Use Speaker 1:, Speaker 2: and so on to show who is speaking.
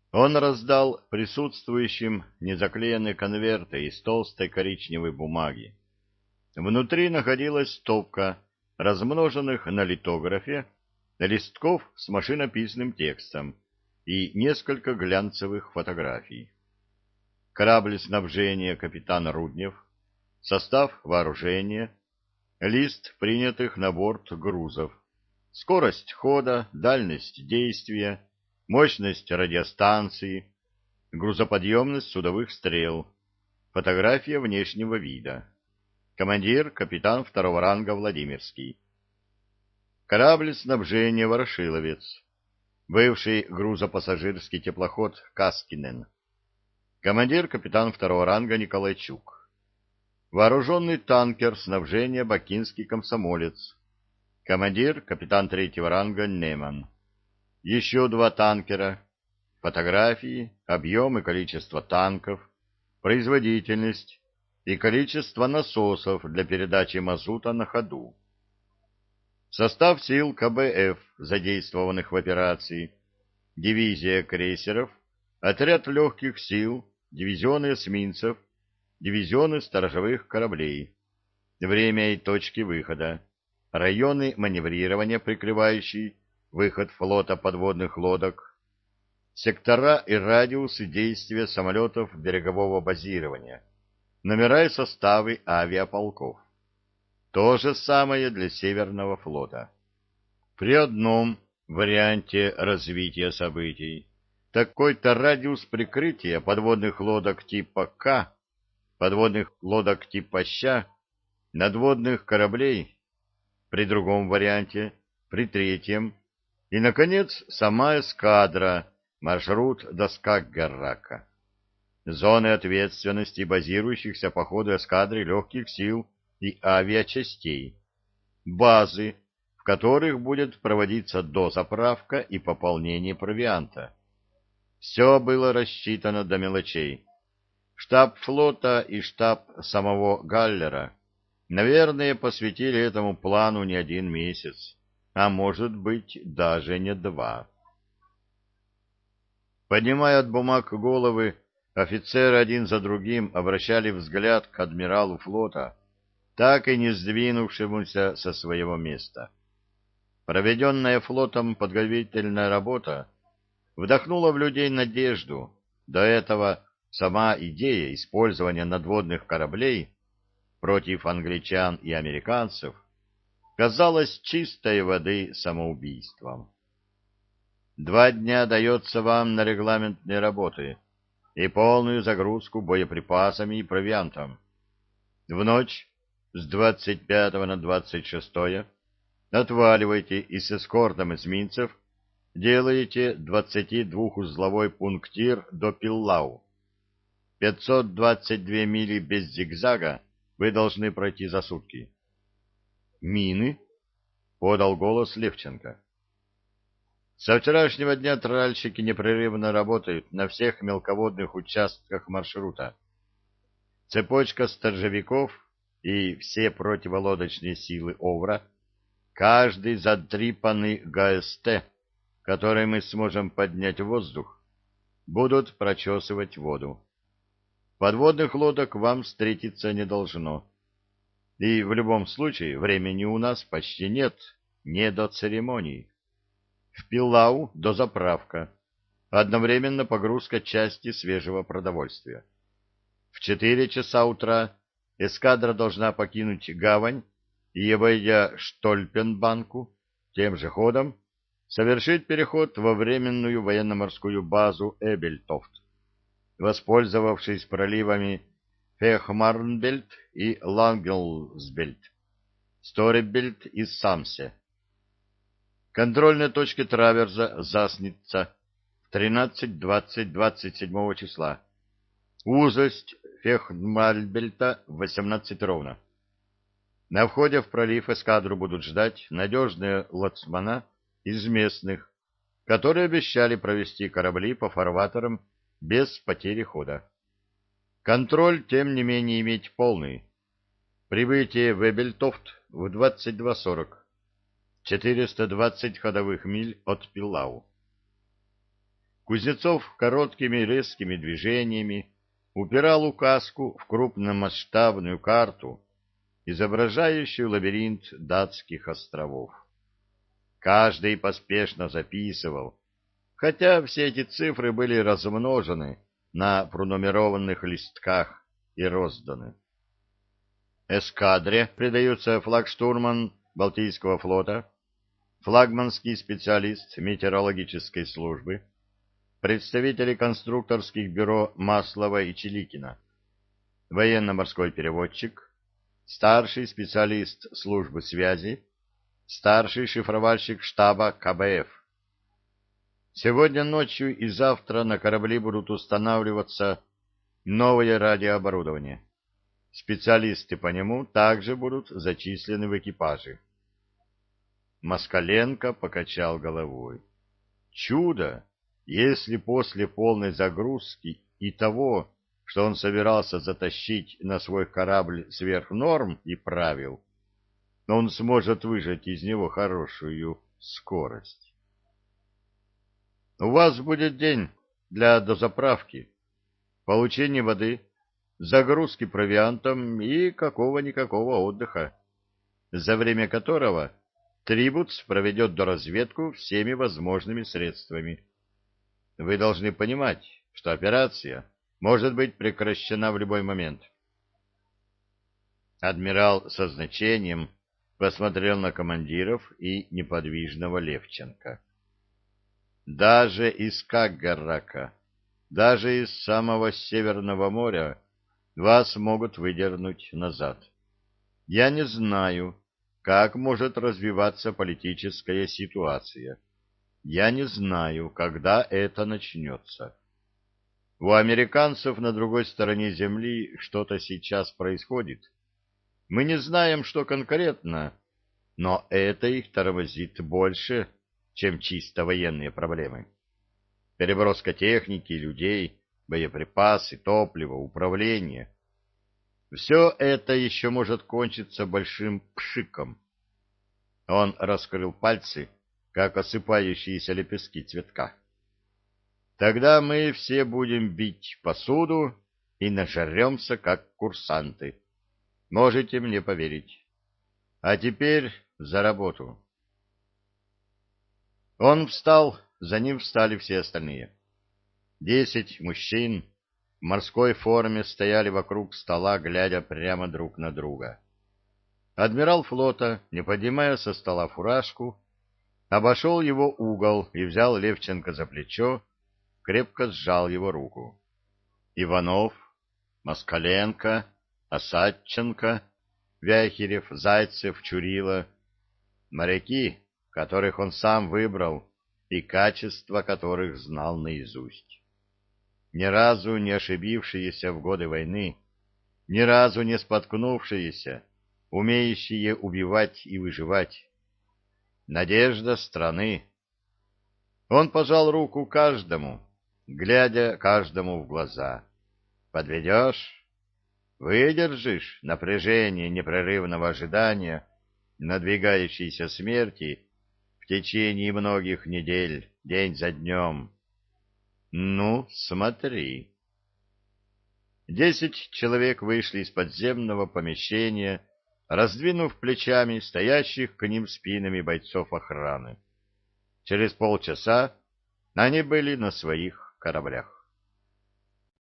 Speaker 1: Он раздал присутствующим незаклеенные конверты из толстой коричневой бумаги. Внутри находилась стопка размноженных на литографе листков с машинописным текстом и несколько глянцевых фотографий. Корабль снабжения капитан Руднев, состав вооружения, лист принятых на борт грузов, скорость хода, дальность действия, мощность радиостанции, грузоподъемность судовых стрел, фотография внешнего вида. Командир, капитан второго ранга Владимирский. Корабль снабжения Ворошиловец. Бывший грузопассажирский теплоход Каскинен. Командир, капитан второго ранга Николайчук. Вооруженный танкер снабжения Бакинский комсомолец. Командир, капитан третьего ранга Неман. Еще два танкера. Фотографии, объем и количество танков, производительность и количество насосов для передачи мазута на ходу. Состав сил КБФ, задействованных в операции. Дивизия крейсеров, отряд легких сил, дивизионы эсминцев, дивизионы сторожевых кораблей. Время и точки выхода. Районы маневрирования, прикрывающие выход флота подводных лодок. Сектора и радиусы действия самолетов берегового базирования. Номера и составы авиаполков. То же самое для Северного флота. При одном варианте развития событий такой-то радиус прикрытия подводных лодок типа К, подводных лодок типа Щ, надводных кораблей, при другом варианте, при третьем, и, наконец, сама эскадра, маршрут до Скагеррака. Зоны ответственности базирующихся по ходу эскадры легких сил и авиачастей. Базы, в которых будет проводиться дозаправка и пополнение провианта. Все было рассчитано до мелочей. Штаб флота и штаб самого Галлера, наверное, посвятили этому плану не один месяц, а может быть даже не два. Поднимая от бумаг головы, офицеры один за другим обращали взгляд к адмиралу флота, так и не сдвинувшемуся со своего места. Проведенная флотом подготовительная работа вдохнула в людей надежду. До этого сама идея использования надводных кораблей против англичан и американцев казалась чистой воды самоубийством. 2 дня дается вам на регламентные работы и полную загрузку боеприпасами и провиантом. В ночь с 25 на 26 отваливайте и с эскортом эсминцев делаете 22-узловой пунктир до Пиллау. 522 мили без зигзага вы должны пройти за сутки. «Мины?» — подал голос Левченко. Со вчерашнего дня тральщики непрерывно работают на всех мелководных участках маршрута. Цепочка сторожевиков и все противолодочные силы ОВРа, каждый задрипанный ГСТ, который мы сможем поднять в воздух, будут прочесывать воду. Подводных лодок вам встретиться не должно. И в любом случае времени у нас почти нет, не до церемоний. В Пиллау дозаправка, одновременно погрузка части свежего продовольствия. В 4 часа утра эскадра должна покинуть гавань и, обойдя Штольпенбанку, тем же ходом совершить переход во временную военно-морскую базу Эбельтофт, воспользовавшись проливами Фехмарнбельт и Лангелсбельт, Сторебельт и Самсе. Контрольные точки траверза Засница в 13:20-27 числа. Узость Фехмарнбельта в 18 ровно. На входе в пролив эскадру будут ждать надежные лоцмана из местных, которые обещали провести корабли по фарватерам без потери хода. Контроль, тем не менее, иметь полный. Прибытие в Эбельтофт в 22:40. 420 ходовых миль от Пиллау. Кузнецов короткими резкими движениями упирал указку в крупномасштабную карту, изображающую лабиринт датских островов. Каждый поспешно записывал, хотя все эти цифры были размножены на пронумерованных листках и розданы. Эскадре придается флагштурман Балтийского флота, флагманский специалист метеорологической службы, представители конструкторских бюро Маслова и Чиликина, военно-морской переводчик, старший специалист службы связи, старший шифровальщик штаба КБФ. Сегодня ночью и завтра на корабли будут устанавливаться новое радиооборудование. Специалисты по нему также будут зачислены в экипажи. Москаленко покачал головой. Чудо, если после полной загрузки и того, что он собирался затащить на свой корабль сверх норм и правил, он сможет выжать из него хорошую скорость. У вас будет день для дозаправки, получения воды, загрузки провиантом и какого-никакого отдыха, за время которого Трибутс проведет доразведку всеми возможными средствами. Вы должны понимать, что операция может быть прекращена в любой момент. Адмирал со значением посмотрел на командиров и неподвижного Левченко. Даже из Каггарака, даже из самого Северного моря вас могут выдернуть назад. Я не знаю, как может развиваться политическая ситуация. Я не знаю, когда это начнется. У американцев на другой стороне Земли что-то сейчас происходит. Мы не знаем, что конкретно, но это их тормозит больше, чем чисто военные проблемы. Переброска техники, людей, боеприпасы, топлива, управление. Все это еще может кончиться большим пшиком. Он раскрыл пальцы, как осыпающиеся лепестки цветка. Тогда мы все будем бить посуду и нажремся, как курсанты. Можете мне поверить. А теперь за работу. Он встал, за ним встали все остальные. 10 мужчин в морской форме стояли вокруг стола, глядя прямо друг на друга. Адмирал флота, не поднимая со стола фуражку, обошел его угол и взял Левченко за плечо, крепко сжал его руку. Иванов, Москаленко, Осадченко, Вяхерев, Зайцев, Чурила — моряки, которых он сам выбрал и качества которых знал наизусть. Ни разу не ошибившиеся в годы войны, ни разу не споткнувшиеся, умеющие убивать и выживать. Надежда страны. Он пожал руку каждому, глядя каждому в глаза. Подведешь? Выдержишь напряжение непрерывного ожидания надвигающейся смерти в течение многих недель, день за днем? Ну, смотри. 10 человек вышли из подземного помещения, раздвинув плечами стоящих к ним спинами бойцов охраны. Через полчаса они были на своих кораблях.